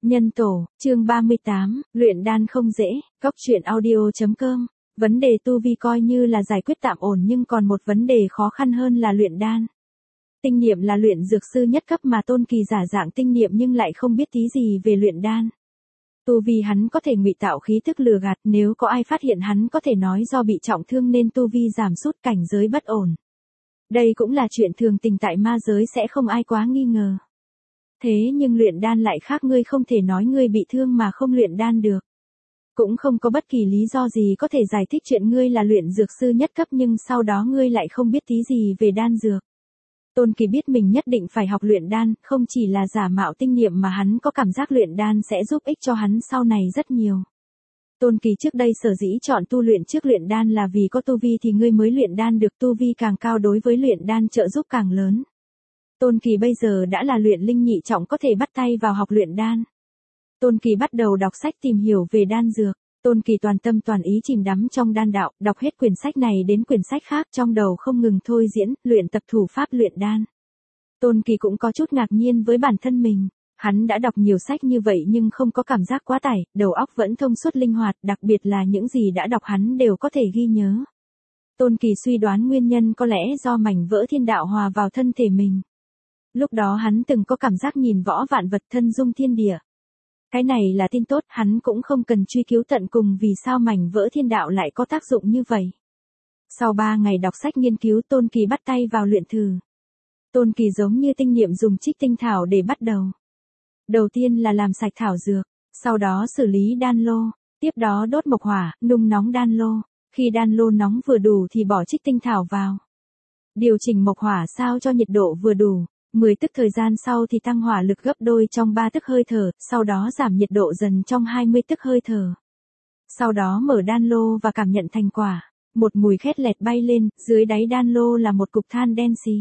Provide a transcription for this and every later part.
Nhân tổ, chương 38, luyện đan không dễ, góc truyện audio.com. Vấn đề tu vi coi như là giải quyết tạm ổn nhưng còn một vấn đề khó khăn hơn là luyện đan. Tinh niệm là luyện dược sư nhất cấp mà Tôn Kỳ giả dạng tinh niệm nhưng lại không biết tí gì về luyện đan. Tu vi hắn có thể ngụy tạo khí thức lừa gạt, nếu có ai phát hiện hắn có thể nói do bị trọng thương nên tu vi giảm sút, cảnh giới bất ổn. Đây cũng là chuyện thường tình tại ma giới, sẽ không ai quá nghi ngờ. Thế nhưng luyện đan lại khác, ngươi không thể nói ngươi bị thương mà không luyện đan được. Cũng không có bất kỳ lý do gì có thể giải thích chuyện ngươi là luyện dược sư nhất cấp nhưng sau đó ngươi lại không biết tí gì về đan dược. Tôn Kỳ biết mình nhất định phải học luyện đan, không chỉ là giả mạo tinh niệm mà hắn có cảm giác luyện đan sẽ giúp ích cho hắn sau này rất nhiều. Tôn Kỳ trước đây sở dĩ chọn tu luyện trước luyện đan là vì có tu vi thì ngươi mới luyện đan được, tu vi càng cao đối với luyện đan trợ giúp càng lớn. Tôn Kỳ bây giờ đã là luyện linh nhị trọng, có thể bắt tay vào học luyện đan. Tôn Kỳ bắt đầu đọc sách tìm hiểu về đan dược. Tôn Kỳ toàn tâm toàn ý chìm đắm trong đan đạo, đọc hết quyển sách này đến quyển sách khác, trong đầu không ngừng thôi diễn, luyện tập thủ pháp luyện đan. Tôn Kỳ cũng có chút ngạc nhiên với bản thân mình. Hắn đã đọc nhiều sách như vậy nhưng không có cảm giác quá tải, đầu óc vẫn thông suốt linh hoạt, đặc biệt là những gì đã đọc hắn đều có thể ghi nhớ. Tôn Kỳ suy đoán nguyên nhân có lẽ do mảnh vỡ thiên đạo hòa vào thân thể mình. Lúc đó hắn từng có cảm giác nhìn võ vạn vật thân dung thiên địa. Cái này là tin tốt, hắn cũng không cần truy cứu tận cùng vì sao mảnh vỡ thiên đạo lại có tác dụng như vậy. Sau 3 ngày đọc sách nghiên cứu, Tôn Kỳ bắt tay vào luyện thử. Tôn Kỳ giống như tinh niệm dùng trích tinh thảo để bắt đầu. Đầu tiên là làm sạch thảo dược, sau đó xử lý đan lô, tiếp đó đốt mộc hỏa, nung nóng đan lô. Khi đan lô nóng vừa đủ thì bỏ trích tinh thảo vào. Điều chỉnh mộc hỏa sao cho nhiệt độ vừa đủ. 10 tức thời gian sau thì tăng hỏa lực gấp đôi trong 3 tức hơi thở, sau đó giảm nhiệt độ dần trong 20 tức hơi thở. Sau đó mở đan lô và cảm nhận thành quả. Một mùi khét lẹt bay lên, dưới đáy đan lô là một cục than đen xì.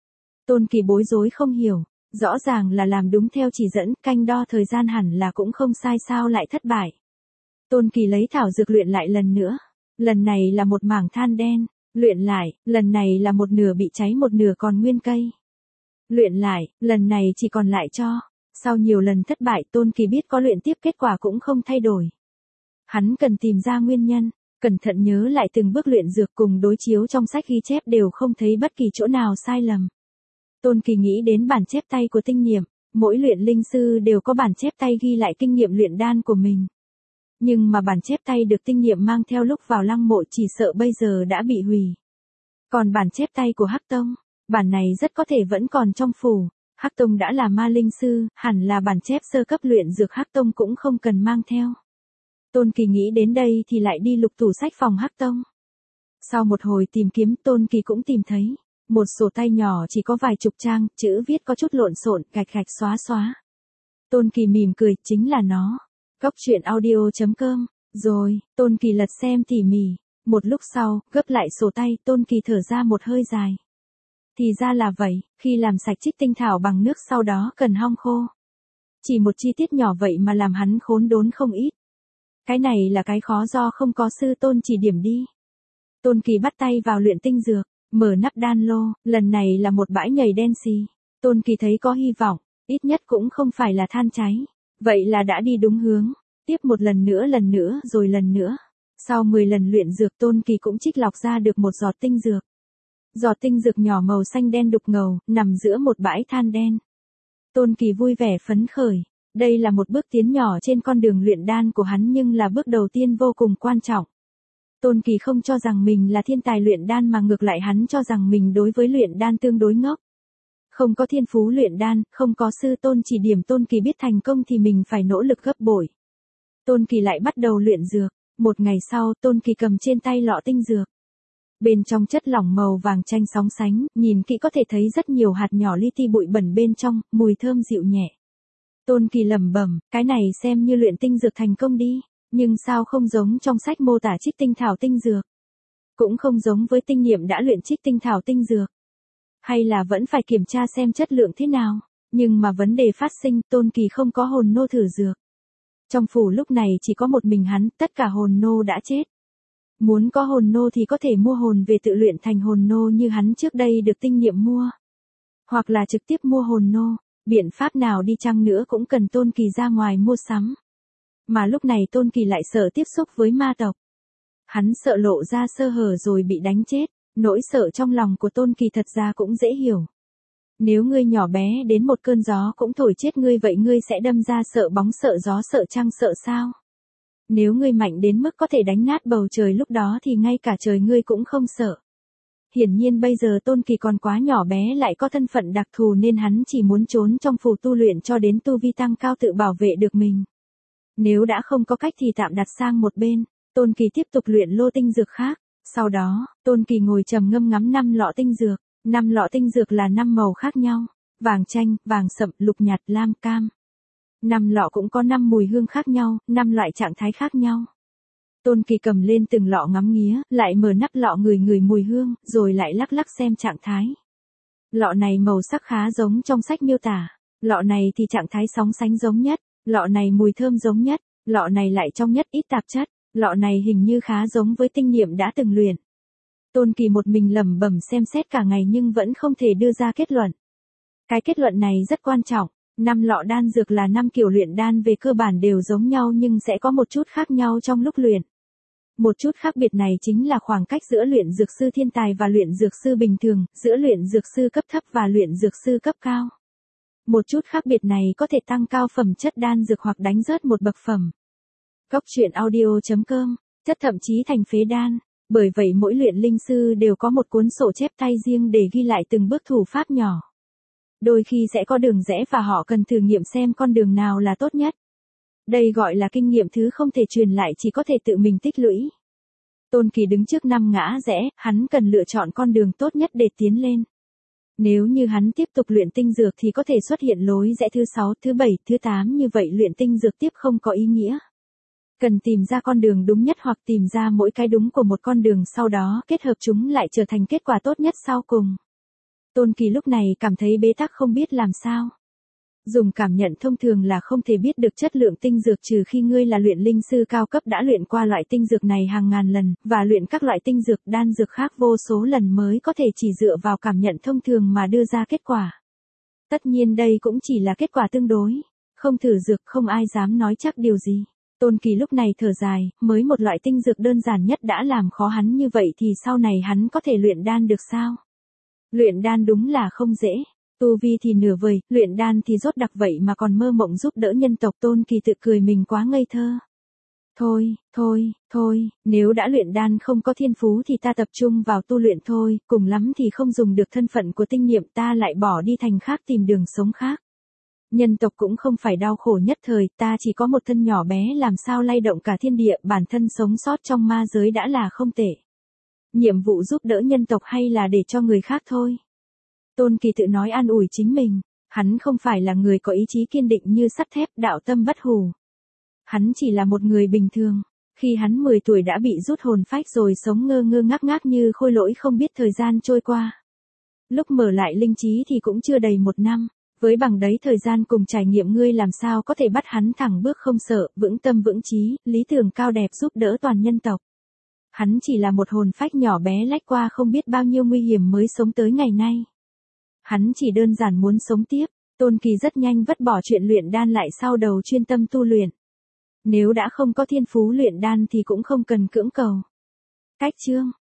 Tôn Kỳ bối rối không hiểu, rõ ràng là làm đúng theo chỉ dẫn, canh đo thời gian hẳn là cũng không sai, sao lại thất bại. Tôn Kỳ lấy thảo dược luyện lại lần nữa. Lần này là một mảng than đen, luyện lại, lần này là một nửa bị cháy một nửa còn nguyên cây. Luyện lại, lần này chỉ còn lại tro. Sau nhiều lần thất bại, Tôn Kỳ biết có luyện tiếp kết quả cũng không thay đổi. Hắn cần tìm ra nguyên nhân, cẩn thận nhớ lại từng bước luyện dược cùng đối chiếu trong sách ghi chép đều không thấy bất kỳ chỗ nào sai lầm. Tôn Kỳ nghĩ đến bản chép tay của tinh niệm, mỗi luyện linh sư đều có bản chép tay ghi lại kinh nghiệm luyện đan của mình. Nhưng mà bản chép tay được tinh niệm mang theo lúc vào lăng mộ chỉ sợ bây giờ đã bị hủy. Còn bản chép tay của Hắc Tông, bản này rất có thể vẫn còn trong phủ. Hắc Tông đã là ma linh sư, hẳn là bản chép sơ cấp luyện dược Hắc Tông cũng không cần mang theo. Tôn Kỳ nghĩ đến đây thì lại đi lục tủ sách phòng Hắc Tông. Sau một hồi tìm kiếm, Tôn Kỳ cũng tìm thấy một sổ tay nhỏ chỉ có vài chục trang, chữ viết có chút lộn xộn, gạch gạch xóa xóa. Tôn Kỳ mỉm cười, chính là nó. Góc truyện audio.com. Rồi, Tôn Kỳ lật xem tỉ mỉ. Một lúc sau, gấp lại sổ tay, Tôn Kỳ thở ra một hơi dài. Thì ra là vậy, khi làm sạch trích tinh thảo bằng nước sau đó cần hong khô. Chỉ một chi tiết nhỏ vậy mà làm hắn khốn đốn không ít. Cái này là cái khó do không có sư tôn chỉ điểm đi. Tôn Kỳ bắt tay vào luyện tinh dược, mở nắp đan lô, lần này là một bãi nhầy đen xì. Tôn Kỳ thấy có hy vọng, ít nhất cũng không phải là than cháy. Vậy là đã đi đúng hướng. Tiếp một lần nữa rồi lần nữa. Sau 10 lần luyện dược, Tôn Kỳ cũng trích lọc ra được một giọt tinh dược. Giọt tinh dược nhỏ màu xanh đen đục ngầu, nằm giữa một bãi than đen. Tôn Kỳ vui vẻ phấn khởi. Đây là một bước tiến nhỏ trên con đường luyện đan của hắn nhưng là bước đầu tiên vô cùng quan trọng. Tôn Kỳ không cho rằng mình là thiên tài luyện đan mà ngược lại hắn cho rằng mình đối với luyện đan tương đối ngốc. Không có thiên phú luyện đan, không có sư tôn chỉ điểm, Tôn Kỳ biết thành công thì mình phải nỗ lực gấp bội. Tôn Kỳ lại bắt đầu luyện dược. Một ngày sau, Tôn Kỳ cầm trên tay lọ tinh dược. Bên trong chất lỏng màu vàng chanh sóng sánh, nhìn kỹ có thể thấy rất nhiều hạt nhỏ li ti bụi bẩn bên trong, mùi thơm dịu nhẹ. Tôn Kỳ lẩm bẩm, cái này xem như luyện tinh dược thành công đi, nhưng sao không giống trong sách mô tả trích tinh thảo tinh dược? Cũng không giống với tinh niệm đã luyện trích tinh thảo tinh dược. Hay là vẫn phải kiểm tra xem chất lượng thế nào? Nhưng mà vấn đề phát sinh, Tôn Kỳ không có hồn nô thử dược. Trong phủ lúc này chỉ có một mình hắn, tất cả hồn nô đã chết. Muốn có hồn nô thì có thể mua hồn về tự luyện thành hồn nô như hắn trước đây được tinh niệm mua. Hoặc là trực tiếp mua hồn nô. Biện pháp nào đi chăng nữa cũng cần Tôn Kỳ ra ngoài mua sắm. Mà lúc này Tôn Kỳ lại sợ tiếp xúc với ma tộc. Hắn sợ lộ ra sơ hở rồi bị đánh chết, nỗi sợ trong lòng của Tôn Kỳ thật ra cũng dễ hiểu. Nếu ngươi nhỏ bé đến một cơn gió cũng thổi chết ngươi vậy ngươi sẽ đâm ra sợ bóng sợ gió sợ trăng sợ sao? Nếu ngươi mạnh đến mức có thể đánh nát bầu trời lúc đó thì ngay cả trời ngươi cũng không sợ. Hiển nhiên bây giờ Tôn Kỳ còn quá nhỏ bé lại có thân phận đặc thù nên hắn chỉ muốn trốn trong phù tu luyện cho đến tu vi tăng cao tự bảo vệ được mình. Nếu đã không có cách thì tạm đặt sang một bên, Tôn Kỳ tiếp tục luyện lô tinh dược khác. Sau đó, Tôn Kỳ ngồi trầm ngâm ngắm 5 lọ tinh dược. 5 lọ tinh dược là 5 màu khác nhau, vàng chanh, vàng sậm, lục nhạt, lam, cam. 5 lọ cũng có 5 mùi hương khác nhau, 5 loại trạng thái khác nhau. Tôn Kỳ cầm lên từng lọ ngắm nghía, lại mở nắp lọ ngửi ngửi mùi hương, rồi lại lắc lắc xem trạng thái. Lọ này màu sắc khá giống trong sách miêu tả, lọ này thì trạng thái sóng sánh giống nhất, lọ này mùi thơm giống nhất, lọ này lại trong nhất ít tạp chất, lọ này hình như khá giống với tinh niệm đã từng luyện. Tôn Kỳ một mình lẩm bẩm xem xét cả ngày nhưng vẫn không thể đưa ra kết luận. Cái kết luận này rất quan trọng, 5 lọ đan dược là 5 kiểu luyện đan về cơ bản đều giống nhau nhưng sẽ có một chút khác nhau trong lúc luyện. Một chút khác biệt này chính là khoảng cách giữa luyện dược sư thiên tài và luyện dược sư bình thường, giữa luyện dược sư cấp thấp và luyện dược sư cấp cao. Một chút khác biệt này có thể tăng cao phẩm chất đan dược hoặc đánh rớt một bậc phẩm. Cốc truyện audio.com, chất thậm chí thành phế đan. Bởi vậy mỗi luyện linh sư đều có một cuốn sổ chép tay riêng để ghi lại từng bước thủ pháp nhỏ. Đôi khi sẽ có đường rẽ và họ cần thử nghiệm xem con đường nào là tốt nhất. Đây gọi là kinh nghiệm thứ không thể truyền lại chỉ có thể tự mình tích lũy. Tôn Kỳ đứng trước 5 ngã rẽ, hắn cần lựa chọn con đường tốt nhất để tiến lên. Nếu như hắn tiếp tục luyện tinh dược thì có thể xuất hiện lối rẽ thứ 6, thứ 7, thứ 8 như vậy luyện tinh dược tiếp không có ý nghĩa. Cần tìm ra con đường đúng nhất hoặc tìm ra mỗi cái đúng của một con đường sau đó kết hợp chúng lại trở thành kết quả tốt nhất sau cùng. Tôn Kỳ lúc này cảm thấy bế tắc không biết làm sao. Dùng cảm nhận thông thường là không thể biết được chất lượng tinh dược trừ khi ngươi là luyện linh sư cao cấp đã luyện qua loại tinh dược này hàng ngàn lần, và luyện các loại tinh dược đan dược khác vô số lần mới có thể chỉ dựa vào cảm nhận thông thường mà đưa ra kết quả. Tất nhiên đây cũng chỉ là kết quả tương đối, không thử dược không ai dám nói chắc điều gì. Tôn Kỳ lúc này thở dài, mới một loại tinh dược đơn giản nhất đã làm khó hắn như vậy thì sau này hắn có thể luyện đan được sao? Luyện đan đúng là không dễ. Tu vi thì nửa vời, luyện đan thì rốt đặc vậy mà còn mơ mộng giúp đỡ nhân tộc. Tôn Kỳ tự cười mình quá ngây thơ. Thôi, nếu đã luyện đan không có thiên phú thì ta tập trung vào tu luyện thôi, cùng lắm thì không dùng được thân phận của tinh niệm ta lại bỏ đi thành khác tìm đường sống khác. Nhân tộc cũng không phải đau khổ nhất thời, ta chỉ có một thân nhỏ bé làm sao lay động cả thiên địa, bản thân sống sót trong ma giới đã là không tệ. Nhiệm vụ giúp đỡ nhân tộc hay là để cho người khác thôi. Tôn Kỳ tự nói an ủi chính mình, hắn không phải là người có ý chí kiên định như sắt thép, đạo tâm bất hủ. Hắn chỉ là một người bình thường, khi hắn 10 tuổi đã bị rút hồn phách rồi sống ngơ ngơ ngác ngác như khôi lỗi không biết thời gian trôi qua. Lúc mở lại linh trí thì cũng chưa đầy 1 năm. Với bằng đấy thời gian cùng trải nghiệm ngươi làm sao có thể bắt hắn thẳng bước không sợ, vững tâm vững chí, lý tưởng cao đẹp giúp đỡ toàn nhân tộc. Hắn chỉ là một hồn phách nhỏ bé lách qua không biết bao nhiêu nguy hiểm mới sống tới ngày nay. Hắn chỉ đơn giản muốn sống tiếp. Tôn Kỳ rất nhanh vứt bỏ chuyện luyện đan lại sau đầu chuyên tâm tu luyện. Nếu đã không có thiên phú luyện đan thì cũng không cần cưỡng cầu. Cách chương